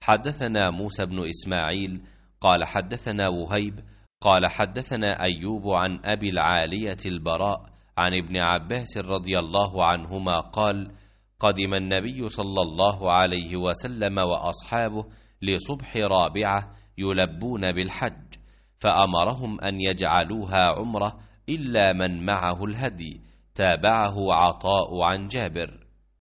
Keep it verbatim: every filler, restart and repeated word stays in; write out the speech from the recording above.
حدثنا موسى بن إسماعيل قال حدثنا وهيب قال حدثنا أيوب عن أبي العالية البراء عن ابن عباس رضي الله عنهما قال: قدم النبي صلى الله عليه وسلم وأصحابه لصبح رابعة يلبون بالحج، فأمرهم أن يجعلوها عمرة إلا من معه الهدي. تابعه عطاء عن جابر.